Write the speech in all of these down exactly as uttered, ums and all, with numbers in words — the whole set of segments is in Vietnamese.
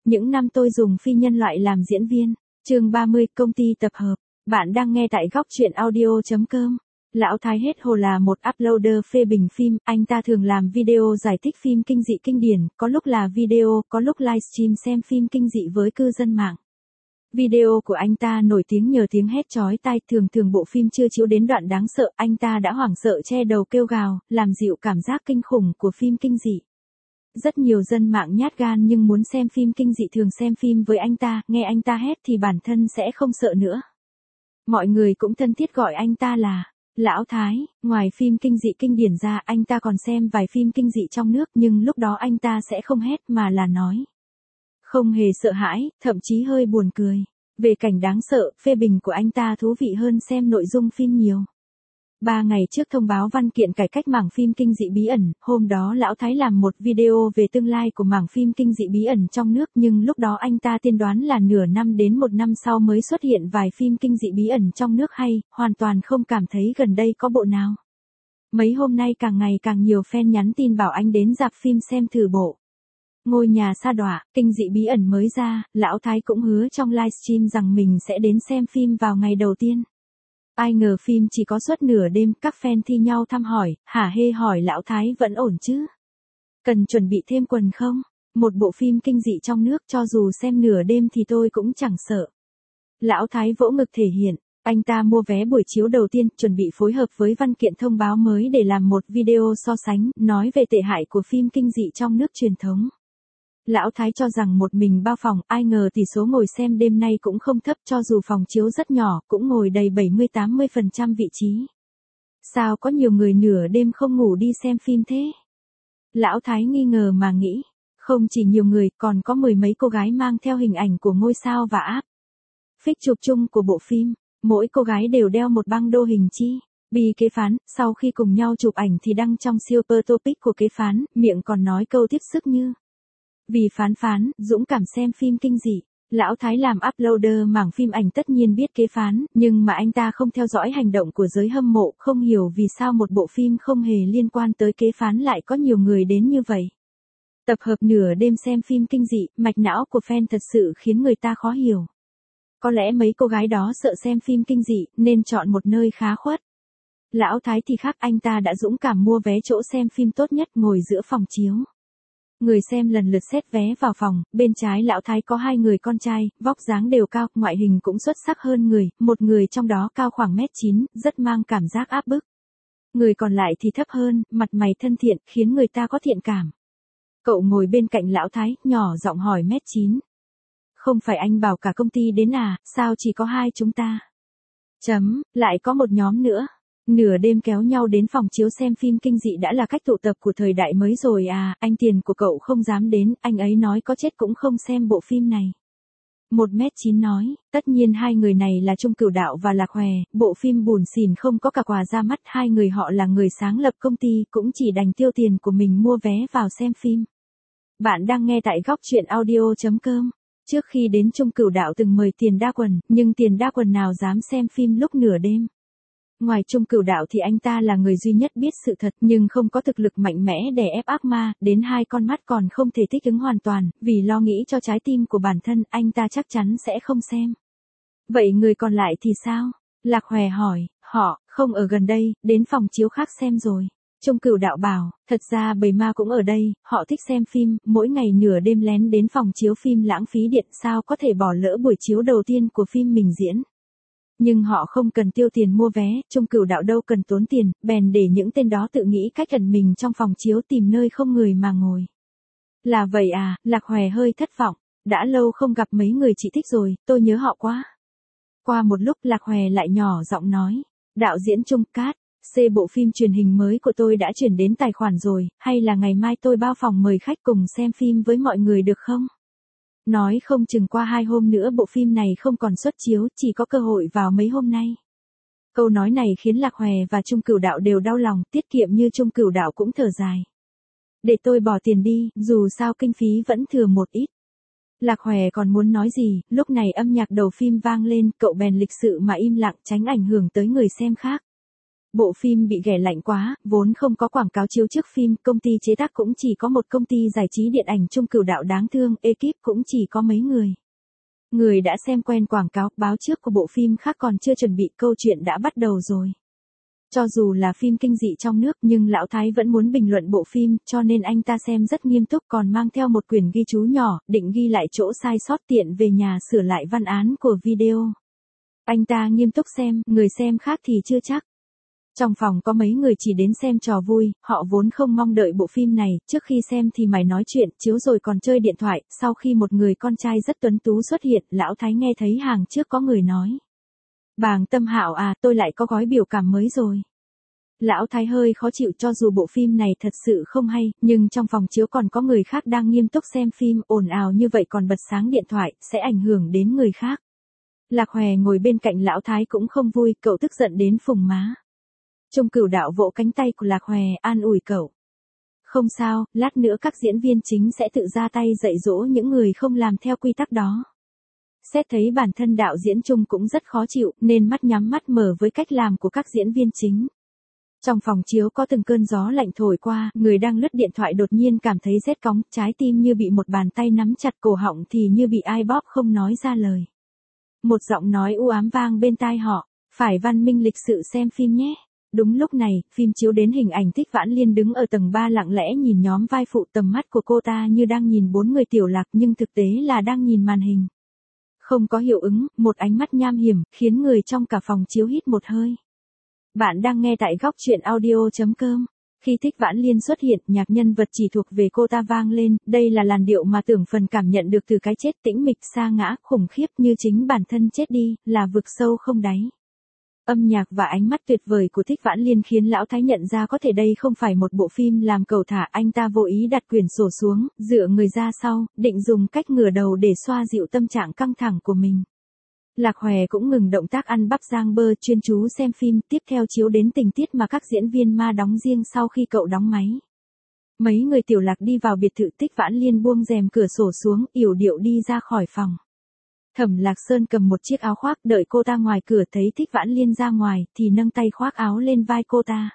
Những năm tôi dùng phi nhân loại làm diễn viên. Chương ba mươi, công ty tập hợp. Bạn đang nghe tại góc truyện audio chấm com. Lão Thái hết hồ là một uploader phê bình phim, anh ta thường làm video giải thích phim kinh dị kinh điển, có lúc là video, có lúc livestream xem phim kinh dị với cư dân mạng. Video của anh ta nổi tiếng nhờ tiếng hét chói tai, thường thường bộ phim chưa chiếu đến đoạn đáng sợ, anh ta đã hoảng sợ che đầu kêu gào, làm dịu cảm giác kinh khủng của phim kinh dị. Rất nhiều dân mạng nhát gan nhưng muốn xem phim kinh dị thường xem phim với anh ta, nghe anh ta hét thì bản thân sẽ không sợ nữa. Mọi người cũng thân thiết gọi anh ta là Lão Thái. Ngoài phim kinh dị kinh điển ra, anh ta còn xem vài phim kinh dị trong nước, nhưng lúc đó anh ta sẽ không hét mà là nói. Không hề sợ hãi, thậm chí hơi buồn cười. Về cảnh đáng sợ, phê bình của anh ta thú vị hơn xem nội dung phim nhiều. Ba ngày trước thông báo văn kiện cải cách mảng phim kinh dị bí ẩn, hôm đó Lão Thái làm một video về tương lai của mảng phim kinh dị bí ẩn trong nước, nhưng lúc đó anh ta tiên đoán là nửa năm đến một năm sau mới xuất hiện vài phim kinh dị bí ẩn trong nước hay, hoàn toàn không cảm thấy gần đây có bộ nào. Mấy hôm nay càng ngày càng nhiều fan nhắn tin bảo anh đến rạp phim xem thử bộ Ngôi nhà sa đọa, kinh dị bí ẩn mới ra. Lão Thái cũng hứa trong livestream rằng mình sẽ đến xem phim vào ngày đầu tiên. Ai ngờ phim chỉ có suốt nửa đêm, các fan thi nhau thăm hỏi, hả hê hỏi Lão Thái vẫn ổn chứ? Cần chuẩn bị thêm quần không? Một bộ phim kinh dị trong nước cho dù xem nửa đêm thì tôi cũng chẳng sợ. Lão Thái vỗ ngực thể hiện, anh ta mua vé buổi chiếu đầu tiên, chuẩn bị phối hợp với văn kiện thông báo mới để làm một video so sánh, nói về tệ hại của phim kinh dị trong nước truyền thống. Lão Thái cho rằng một mình bao phòng, ai ngờ tỷ số ngồi xem đêm nay cũng không thấp, cho dù phòng chiếu rất nhỏ, cũng ngồi đầy bảy mươi đến tám mươi phần trăm vị trí. Sao có nhiều người nửa đêm không ngủ đi xem phim thế? Lão Thái nghi ngờ mà nghĩ, không chỉ nhiều người, còn có mười mấy cô gái mang theo hình ảnh của ngôi sao và áp phích chụp chung của bộ phim, mỗi cô gái đều đeo một băng đô hình chi. Bi kế phán, sau khi cùng nhau chụp ảnh thì đăng trong siêu per topic của kế phán, miệng còn nói câu tiếp sức như: vì phán phán, dũng cảm xem phim kinh dị. Lão Thái làm uploader mảng phim ảnh tất nhiên biết kế phán, nhưng mà anh ta không theo dõi hành động của giới hâm mộ, không hiểu vì sao một bộ phim không hề liên quan tới kế phán lại có nhiều người đến như vậy. Tập hợp nửa đêm xem phim kinh dị, mạch não của fan thật sự khiến người ta khó hiểu. Có lẽ mấy cô gái đó sợ xem phim kinh dị, nên chọn một nơi khá khuất. Lão Thái thì khác, anh ta đã dũng cảm mua vé chỗ xem phim tốt nhất, ngồi giữa phòng chiếu. Người xem lần lượt xét vé vào phòng, bên trái Lão Thái có hai người con trai, vóc dáng đều cao, ngoại hình cũng xuất sắc hơn người, một người trong đó cao khoảng mét chín, rất mang cảm giác áp bức. Người còn lại thì thấp hơn, mặt mày thân thiện, khiến người ta có thiện cảm. Cậu ngồi bên cạnh Lão Thái, nhỏ giọng hỏi mét chín. Không phải anh bảo cả công ty đến à, sao chỉ có hai chúng ta? Chấm, lại có một nhóm nữa. Nửa đêm kéo nhau đến phòng chiếu xem phim kinh dị đã là cách tụ tập của thời đại mới rồi à, anh tiền của cậu không dám đến, anh ấy nói có chết cũng không xem bộ phim này. Một mét chín nói, tất nhiên hai người này là Chung Cửu Đạo và Lạc Hòe, bộ phim bùn xỉn không có cả quà ra mắt, hai người họ là người sáng lập công ty, cũng chỉ đành tiêu tiền của mình mua vé vào xem phim. Bạn đang nghe tại góc truyện audio chấm com. Trước khi đến Chung Cửu Đạo từng mời Tiền Đa Quần, nhưng Tiền Đa Quần nào dám xem phim lúc nửa đêm. Ngoài Chung Cửu Đạo thì anh ta là người duy nhất biết sự thật nhưng không có thực lực mạnh mẽ đè ép ác ma, đến hai con mắt còn không thể thích ứng hoàn toàn, vì lo nghĩ cho trái tim của bản thân, anh ta chắc chắn sẽ không xem. Vậy người còn lại thì sao? Lạc Hòe hỏi, họ, không ở gần đây, đến phòng chiếu khác xem rồi. Chung Cửu Đạo bảo, thật ra bầy ma cũng ở đây, họ thích xem phim, mỗi ngày nửa đêm lén đến phòng chiếu phim lãng phí điện, sao có thể bỏ lỡ buổi chiếu đầu tiên của phim mình diễn. Nhưng họ không cần tiêu tiền mua vé, Chung Cửu Đạo đâu cần tốn tiền, bèn để những tên đó tự nghĩ cách ẩn mình trong phòng chiếu tìm nơi không người mà ngồi. Là vậy à, Lạc Hòe hơi thất vọng, đã lâu không gặp mấy người chị thích rồi, tôi nhớ họ quá. Qua một lúc Lạc Hòe lại nhỏ giọng nói, đạo diễn Chung Cát, C bộ phim truyền hình mới của tôi đã chuyển đến tài khoản rồi, hay là ngày mai tôi bao phòng mời khách cùng xem phim với mọi người được không? Nói không chừng qua hai hôm nữa bộ phim này không còn xuất chiếu, chỉ có cơ hội vào mấy hôm nay. Câu nói này khiến Lạc Hòe và Chung Cửu Đạo đều đau lòng, tiết kiệm như Chung Cửu Đạo cũng thở dài. Để tôi bỏ tiền đi, dù sao kinh phí vẫn thừa một ít. Lạc Hòe còn muốn nói gì, lúc này âm nhạc đầu phim vang lên, cậu bèn lịch sự mà im lặng tránh ảnh hưởng tới người xem khác. Bộ phim bị ghẻ lạnh quá, vốn không có quảng cáo chiếu trước phim, công ty chế tác cũng chỉ có một công ty giải trí điện ảnh Trung Cửu Đạo đáng thương, ekip cũng chỉ có mấy người. Người đã xem quen quảng cáo, báo trước của bộ phim khác còn chưa chuẩn bị, câu chuyện đã bắt đầu rồi. Cho dù là phim kinh dị trong nước nhưng Lão Thái vẫn muốn bình luận bộ phim, cho nên anh ta xem rất nghiêm túc còn mang theo một quyển ghi chú nhỏ, định ghi lại chỗ sai sót tiện về nhà sửa lại văn án của video. Anh ta nghiêm túc xem, người xem khác thì chưa chắc. Trong phòng có mấy người chỉ đến xem trò vui, họ vốn không mong đợi bộ phim này, trước khi xem thì mải nói chuyện, chiếu rồi còn chơi điện thoại, sau khi một người con trai rất tuấn tú xuất hiện, Lão Thái nghe thấy hàng trước có người nói. Bàng Tâm Hạo à, tôi lại có gói biểu cảm mới rồi. Lão Thái hơi khó chịu cho dù bộ phim này thật sự không hay, nhưng trong phòng chiếu còn có người khác đang nghiêm túc xem phim, ồn ào như vậy còn bật sáng điện thoại, sẽ ảnh hưởng đến người khác. Lạc Hòe ngồi bên cạnh Lão Thái cũng không vui, cậu tức giận đến phùng má. Trung Cửu Đạo vỗ cánh tay của Lạc Hòe, an ủi cậu. Không sao, lát nữa các diễn viên chính sẽ tự ra tay dạy dỗ những người không làm theo quy tắc đó. Xét thấy bản thân đạo diễn Trung cũng rất khó chịu, nên mắt nhắm mắt mở với cách làm của các diễn viên chính. Trong phòng chiếu có từng cơn gió lạnh thổi qua, người đang lướt điện thoại đột nhiên cảm thấy rét cóng, trái tim như bị một bàn tay nắm chặt, cổ họng thì như bị ai bóp không nói ra lời. Một giọng nói u ám vang bên tai họ, phải văn minh lịch sự xem phim nhé. Đúng lúc này, phim chiếu đến hình ảnh Thích Vãn Liên đứng ở tầng ba lặng lẽ nhìn nhóm vai phụ, tầm mắt của cô ta như đang nhìn bốn người Tiểu Lạc nhưng thực tế là đang nhìn màn hình. Không có hiệu ứng, một ánh mắt nham hiểm, khiến người trong cả phòng chiếu hít một hơi. Bạn đang nghe tại góc truyện audio.com. Khi Thích Vãn Liên xuất hiện, nhạc nhân vật chỉ thuộc về cô ta vang lên, đây là làn điệu mà Tưởng Phần cảm nhận được từ cái chết, tĩnh mịch, sa ngã, khủng khiếp như chính bản thân chết đi, là vực sâu không đáy. Âm nhạc và ánh mắt tuyệt vời của Thích Vãn Liên khiến Lão Thái nhận ra có thể đây không phải một bộ phim làm cầu thả, anh ta vô ý đặt quyển sổ xuống, dựa người ra sau, định dùng cách ngửa đầu để xoa dịu tâm trạng căng thẳng của mình. Lạc Hòe cũng ngừng động tác ăn bắp rang bơ, chuyên chú xem phim, tiếp theo chiếu đến tình tiết mà các diễn viên ma đóng riêng sau khi cậu đóng máy. Mấy người Tiểu Lạc đi vào biệt thự, Thích Vãn Liên buông rèm cửa sổ xuống, yểu điệu đi ra khỏi phòng. Thẩm Lạc Sơn cầm một chiếc áo khoác, đợi cô ta ngoài cửa, thấy Thích Vãn Liên ra ngoài, thì nâng tay khoác áo lên vai cô ta.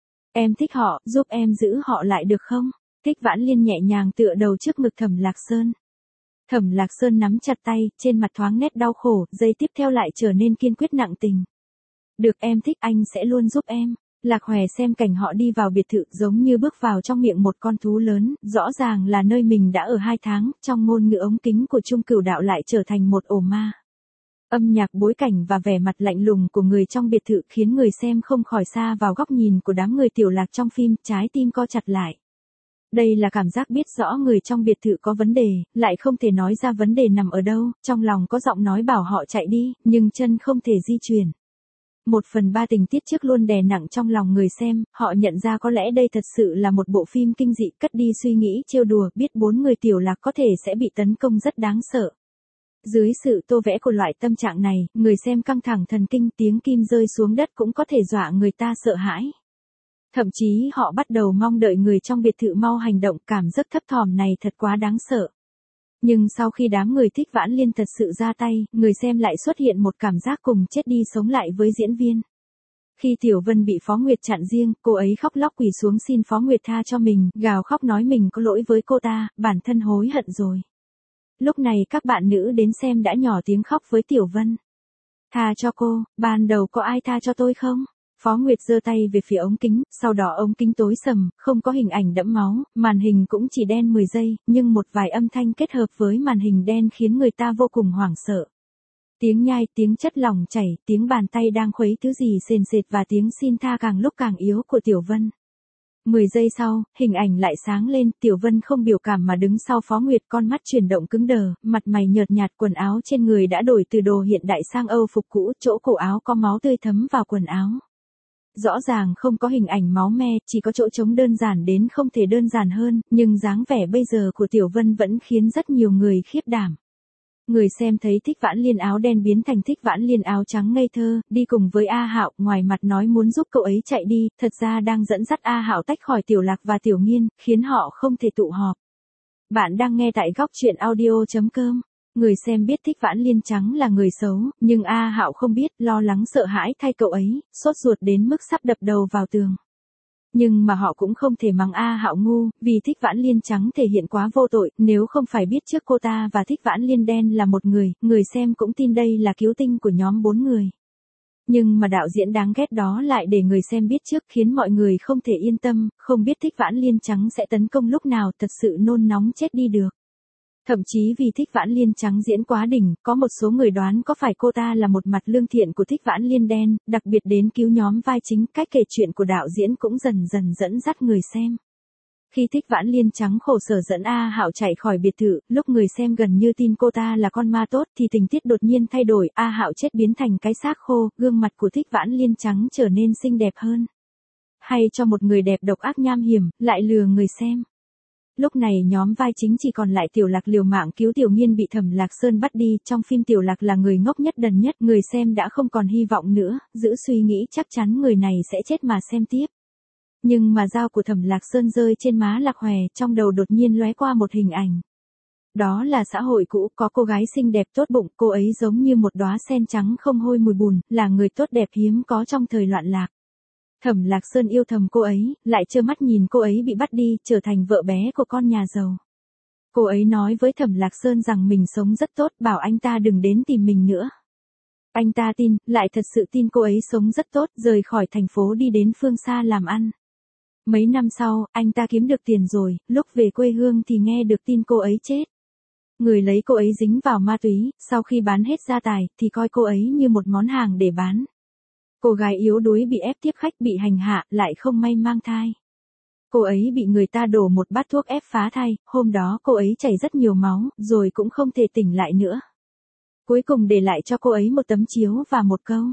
Em thích họ, giúp em giữ họ lại được không? Thích Vãn Liên nhẹ nhàng tựa đầu trước ngực Thẩm Lạc Sơn. Thẩm Lạc Sơn nắm chặt tay, trên mặt thoáng nét đau khổ, giây tiếp theo lại trở nên kiên quyết nặng tình. Được, em thích, anh sẽ luôn giúp em. Lạc Hòe xem cảnh họ đi vào biệt thự giống như bước vào trong miệng một con thú lớn, rõ ràng là nơi mình đã ở hai tháng, trong ngôn ngữ ống kính của Trung Cửu Đạo lại trở thành một ổ ma. Âm nhạc, bối cảnh và vẻ mặt lạnh lùng của người trong biệt thự khiến người xem không khỏi xa vào góc nhìn của đám người Tiểu Lạc trong phim, trái tim co chặt lại. Đây là cảm giác biết rõ người trong biệt thự có vấn đề, lại không thể nói ra vấn đề nằm ở đâu, trong lòng có giọng nói bảo họ chạy đi, nhưng chân không thể di chuyển. Một phần ba tình tiết trước luôn đè nặng trong lòng người xem, họ nhận ra có lẽ đây thật sự là một bộ phim kinh dị, cất đi suy nghĩ trêu đùa, biết bốn người Tiểu Lạc có thể sẽ bị tấn công rất đáng sợ. Dưới sự tô vẽ của loại tâm trạng này, người xem căng thẳng thần kinh, tiếng kim rơi xuống đất cũng có thể dọa người ta sợ hãi. Thậm chí họ bắt đầu mong đợi người trong biệt thự mau hành động, cảm giác thấp thỏm này thật quá đáng sợ. Nhưng sau khi đám người Thích Vãn Liên thật sự ra tay, người xem lại xuất hiện một cảm giác cùng chết đi sống lại với diễn viên. Khi Tiểu Vân bị Phó Nguyệt chặn riêng, cô ấy khóc lóc quỳ xuống xin Phó Nguyệt tha cho mình, gào khóc nói mình có lỗi với cô ta, bản thân hối hận rồi. Lúc này các bạn nữ đến xem đã nhỏ tiếng khóc với Tiểu Vân. Tha cho cô, ban đầu có ai tha cho tôi không? Phó Nguyệt giơ tay về phía ống kính, sau đó ống kính tối sầm, không có hình ảnh đẫm máu, màn hình cũng chỉ đen mười giây, nhưng một vài âm thanh kết hợp với màn hình đen khiến người ta vô cùng hoảng sợ. Tiếng nhai, tiếng chất lỏng chảy, tiếng bàn tay đang khuấy thứ gì sền sệt và tiếng xin tha càng lúc càng yếu của Tiểu Vân. mười giây sau, hình ảnh lại sáng lên, Tiểu Vân không biểu cảm mà đứng sau Phó Nguyệt, con mắt chuyển động cứng đờ, mặt mày nhợt nhạt, quần áo trên người đã đổi từ đồ hiện đại sang Âu phục cũ, chỗ cổ áo có máu tươi thấm vào quần áo. Rõ ràng không có hình ảnh máu me, chỉ có chỗ trống đơn giản đến không thể đơn giản hơn, nhưng dáng vẻ bây giờ của Tiểu Vân vẫn khiến rất nhiều người khiếp đảm. Người xem thấy Thích Vãn Liên áo đen biến thành Thích Vãn Liên áo trắng ngây thơ, đi cùng với A Hạo, ngoài mặt nói muốn giúp cậu ấy chạy đi, thật ra đang dẫn dắt A Hạo tách khỏi Tiểu Lạc và Tiểu Nghiên, khiến họ không thể tụ họp. Bạn đang nghe tại góc truyện audio chấm com. Người xem biết Thích Vãn Liên Trắng là người xấu, nhưng A Hạo không biết, lo lắng sợ hãi thay cậu ấy, sốt ruột đến mức sắp đập đầu vào tường. Nhưng mà họ cũng không thể mắng A Hạo ngu, vì Thích Vãn Liên Trắng thể hiện quá vô tội, nếu không phải biết trước cô ta và Thích Vãn Liên Đen là một người, người xem cũng tin đây là cứu tinh của nhóm bốn người. Nhưng mà đạo diễn đáng ghét đó lại để người xem biết trước khiến mọi người không thể yên tâm, không biết Thích Vãn Liên Trắng sẽ tấn công lúc nào, thật sự nôn nóng chết đi được. Thậm chí vì Thích Vãn Liên Trắng diễn quá đỉnh, có một số người đoán có phải cô ta là một mặt lương thiện của Thích Vãn Liên Đen, đặc biệt đến cứu nhóm vai chính, cách kể chuyện của đạo diễn cũng dần dần dẫn dắt người xem. Khi Thích Vãn Liên Trắng khổ sở dẫn A Hạo chạy khỏi biệt thự, lúc người xem gần như tin cô ta là con ma tốt thì tình tiết đột nhiên thay đổi, A Hạo chết biến thành cái xác khô, gương mặt của Thích Vãn Liên Trắng trở nên xinh đẹp hơn. Hay cho một người đẹp độc ác nham hiểm, lại lừa người xem. Lúc này nhóm vai chính chỉ còn lại Tiểu Lạc liều mạng cứu Tiểu Nghiên bị Thẩm Lạc Sơn bắt đi, trong phim Tiểu Lạc là người ngốc nhất đần nhất, người xem đã không còn hy vọng nữa, giữ suy nghĩ chắc chắn người này sẽ chết mà xem tiếp. Nhưng mà dao của Thẩm Lạc Sơn rơi trên má Lạc Hòe, trong đầu đột nhiên lóe qua một hình ảnh. Đó là xã hội cũ, có cô gái xinh đẹp tốt bụng, cô ấy giống như một đóa sen trắng không hôi mùi bùn, là người tốt đẹp hiếm có trong thời loạn lạc. Thẩm Lạc Sơn yêu thầm cô ấy, lại trơ mắt nhìn cô ấy bị bắt đi, trở thành vợ bé của con nhà giàu. Cô ấy nói với Thẩm Lạc Sơn rằng mình sống rất tốt, bảo anh ta đừng đến tìm mình nữa. Anh ta tin, lại thật sự tin cô ấy sống rất tốt, rời khỏi thành phố đi đến phương xa làm ăn. Mấy năm sau, anh ta kiếm được tiền rồi, lúc về quê hương thì nghe được tin cô ấy chết. Người lấy cô ấy dính vào ma túy, sau khi bán hết gia tài, thì coi cô ấy như một món hàng để bán. Cô gái yếu đuối bị ép tiếp khách, bị hành hạ, lại không may mang thai. Cô ấy bị người ta đổ một bát thuốc ép phá thai, hôm đó cô ấy chảy rất nhiều máu, rồi cũng không thể tỉnh lại nữa. Cuối cùng để lại cho cô ấy một tấm chiếu và một câu.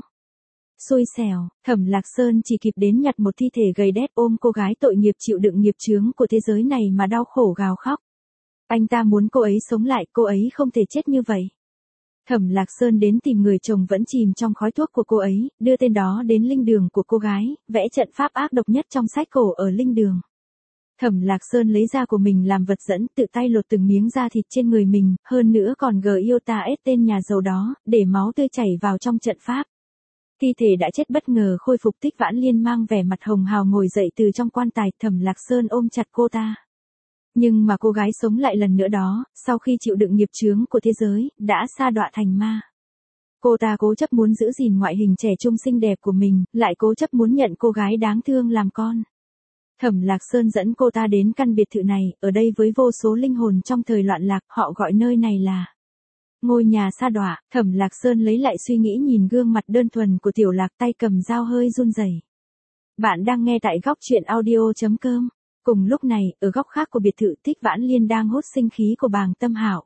Xui xẻo, Thẩm Lạc Sơn chỉ kịp đến nhặt một thi thể gầy đét ôm cô gái tội nghiệp chịu đựng nghiệp chướng của thế giới này mà đau khổ gào khóc. Anh ta muốn cô ấy sống lại, cô ấy không thể chết như vậy. Thẩm Lạc Sơn đến tìm người chồng vẫn chìm trong khói thuốc của cô ấy, đưa tên đó đến linh đường của cô gái, vẽ trận pháp ác độc nhất trong sách cổ ở linh đường. Thẩm Lạc Sơn lấy da của mình làm vật dẫn, tự tay lột từng miếng da thịt trên người mình, hơn nữa còn gờ yêu ta ết tên nhà giàu đó, để máu tươi chảy vào trong trận pháp. Thi thể đã chết bất ngờ khôi phục. Thích Vãn Liên mang vẻ mặt hồng hào ngồi dậy từ trong quan tài, Thẩm Lạc Sơn ôm chặt cô ta. Nhưng mà cô gái sống lại lần nữa đó, sau khi chịu đựng nghiệp chướng của thế giới, đã sa đọa thành ma. Cô ta cố chấp muốn giữ gìn ngoại hình trẻ trung xinh đẹp của mình, lại cố chấp muốn nhận cô gái đáng thương làm con. Thẩm Lạc Sơn dẫn cô ta đến căn biệt thự này, ở đây với vô số linh hồn trong thời loạn lạc, họ gọi nơi này là ngôi nhà sa đọa. Thẩm Lạc Sơn lấy lại suy nghĩ nhìn gương mặt đơn thuần của Tiểu Lạc, tay cầm dao hơi run rẩy. Bạn đang nghe tại góc truyện audio chấm com. Cùng lúc này, ở góc khác của biệt thự, Thích Vãn Liên đang hút sinh khí của Bàng Tâm Hạo.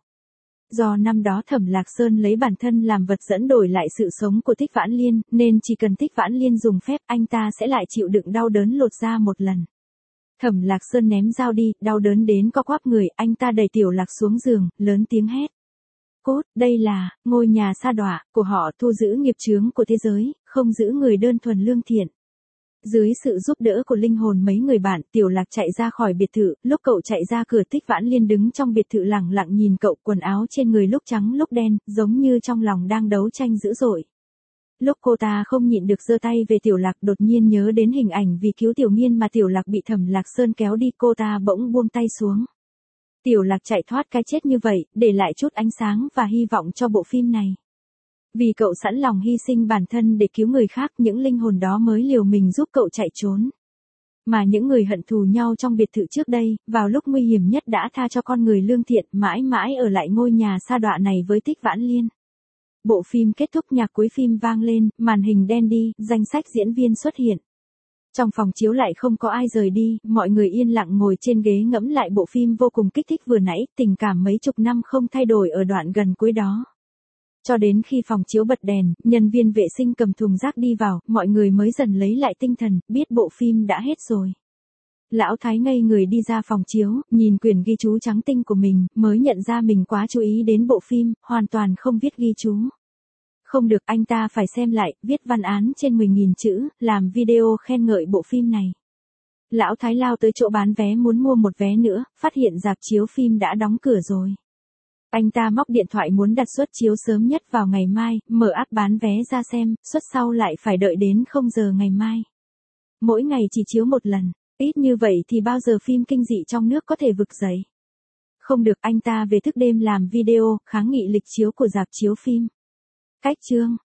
Do năm đó Thẩm Lạc Sơn lấy bản thân làm vật dẫn đổi lại sự sống của Thích Vãn Liên, nên chỉ cần Thích Vãn Liên dùng phép, anh ta sẽ lại chịu đựng đau đớn lột da một lần. Thẩm Lạc Sơn ném dao đi, đau đớn đến co quắp người, anh ta đẩy Tiểu Lạc xuống giường, lớn tiếng hét. Cốt, đây là ngôi nhà sa đọa của họ, thu giữ nghiệp chướng của thế giới, không giữ người đơn thuần lương thiện. Dưới sự giúp đỡ của linh hồn mấy người bạn, Tiểu Lạc chạy ra khỏi biệt thự, lúc cậu chạy ra cửa, Thích Vãn Liên đứng trong biệt thự lẳng lặng nhìn cậu, quần áo trên người lúc trắng lúc đen, giống như trong lòng đang đấu tranh dữ dội. Lúc cô ta không nhịn được giơ tay về Tiểu Lạc, đột nhiên nhớ đến hình ảnh vì cứu Tiểu Nghiên mà Tiểu Lạc bị Thẩm Lạc Sơn kéo đi, cô ta bỗng buông tay xuống. Tiểu Lạc chạy thoát cái chết như vậy, để lại chút ánh sáng và hy vọng cho bộ phim này. Vì cậu sẵn lòng hy sinh bản thân để cứu người khác, những linh hồn đó mới liều mình giúp cậu chạy trốn. Mà những người hận thù nhau trong biệt thự trước đây, vào lúc nguy hiểm nhất đã tha cho con người lương thiện, mãi mãi ở lại ngôi nhà sa đọa này với Thích Vãn Liên. Bộ phim kết thúc, nhạc cuối phim vang lên, màn hình đen đi, danh sách diễn viên xuất hiện. Trong phòng chiếu lại không có ai rời đi, mọi người yên lặng ngồi trên ghế ngẫm lại bộ phim vô cùng kích thích vừa nãy, tình cảm mấy chục năm không thay đổi ở đoạn gần cuối đó. Cho đến khi phòng chiếu bật đèn, nhân viên vệ sinh cầm thùng rác đi vào, mọi người mới dần lấy lại tinh thần, biết bộ phim đã hết rồi. Lão Thái ngây người đi ra phòng chiếu, nhìn quyển ghi chú trắng tinh của mình, mới nhận ra mình quá chú ý đến bộ phim, hoàn toàn không viết ghi chú. Không được, anh ta phải xem lại, viết văn án trên mười nghìn chữ, làm video khen ngợi bộ phim này. Lão Thái lao tới chỗ bán vé muốn mua một vé nữa, phát hiện rạp chiếu phim đã đóng cửa rồi. Anh ta móc điện thoại muốn đặt suất chiếu sớm nhất vào ngày mai, mở app bán vé ra xem, suất sau lại phải đợi đến không giờ ngày mai. Mỗi ngày chỉ chiếu một lần, ít như vậy thì bao giờ phim kinh dị trong nước có thể vực dậy. Không được, anh ta về thức đêm làm video, kháng nghị lịch chiếu của rạp chiếu phim. Cách chương